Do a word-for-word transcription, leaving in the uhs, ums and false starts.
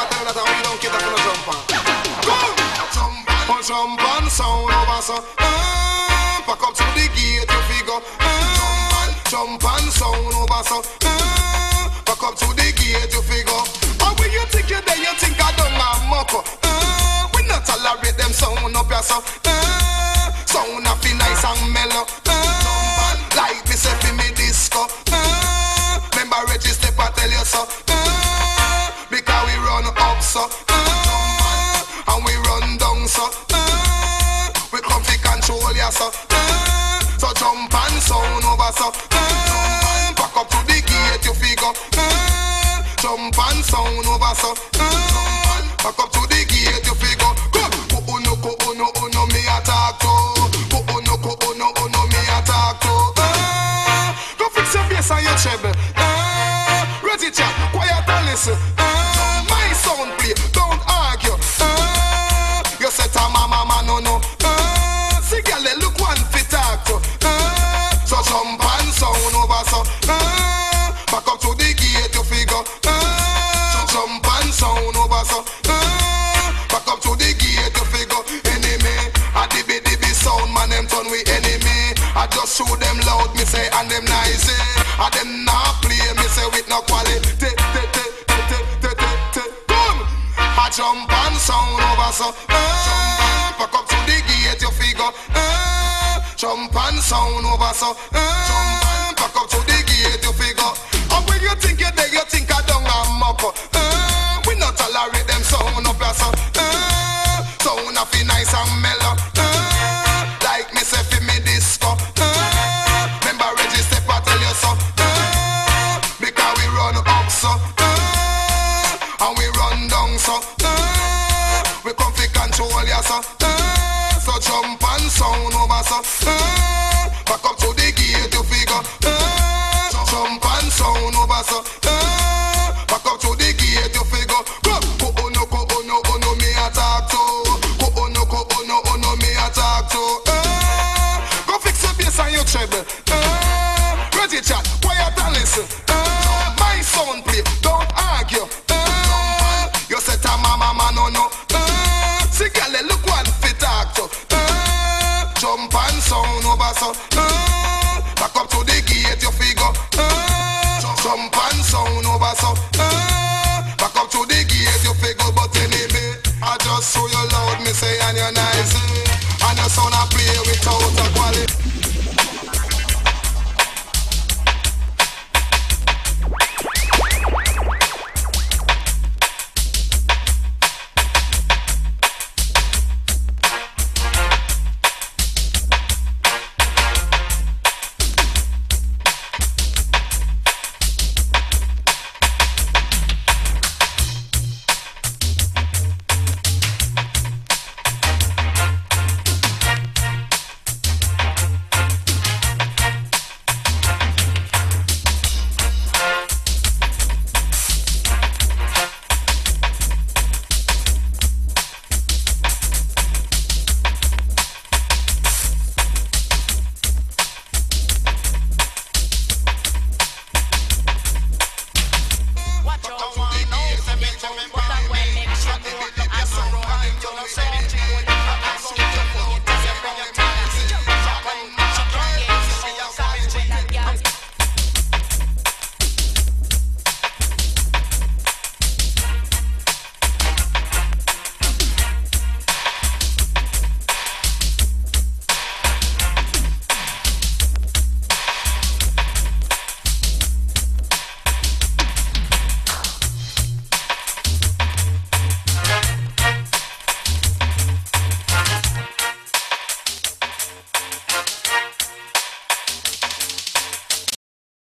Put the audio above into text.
I tell you that we don't care for no jump on. Come! Jump on, jump on, sound over so. Uh, pack up to the gate, you figure. Uh, jump on, sound over so. Uh, pack up to the gate, you figure. Oh, when you think you're there, you think I don't have muck. Uh, we not tolerate them sound up here, so. Uh, sound up feel nice and mellow. Uh, like me say fi me disco. Uh, remember register I tell you so. Uh, because we run up so. Uh, and we run down so. Uh, we come fi control ya so. Uh, so jump and sound over so. Uh, back up to the gate you figure. Uh, jump and sound over so. Uh, back up to the gate you figure. Go, go, oh no, go, oh no, oh no, me attack to. Go, oh no, go, oh no, oh no, me attack to. Uh, go fix your bass and your treble. Uh, ready chat, quiet and listen. Uh, my sound play, don't argue. Uh, you say to mama, mama, no, no. Uh, see girl, look one fit talk to. Uh, so jump and sound over so. Uh, back up to the gate you figure. Uh, jump and sound over so. Uh, back up to the gate you figure. Enemy, a dibby dibby sound man, them turn we enemy. I just shoot them loud, me say, and them nice. And them not play, me say, with no quality. Te, te, te, te, te, te, te, te. Come! I jump and sound over so. Uh, back up to the gate you figure. Uh, jump and sound over so. Uh, back up to the gate you figure. And when you think you're there, you think I don't have muck. Uh, we not tolerate them sound up here so. Uh, sound a feel nice and mellow. Uh, like me say fi me disco. Uh, remember register I tell you so. Uh, because we run up so. Uh, and we run down so. Uh, we come fi control ya so. Uh, so jump and sound over so. Uh, back up to the gate you figure. Uh, jump and sound over so. Uh, back up to the gate you figure. Go, go, oh no, go, oh no, oh no, me attack to. Go, oh no, go, oh no, oh no, me attack to. Uh, go fix your bass and your treble. Uh, ready chat, quiet and listen. Uh, my sound play, don't argue. Uh, you say to mama, mama, no, no. Uh, see girl, look one fit talk to. Uh, jump and sound over so. Uh, back up to the gate you figure. Uh, jump and sound over so. Uh, back up to the gate you figure. But anyway, I just show you loud, me say, and you're nice. And your son a play without a quality.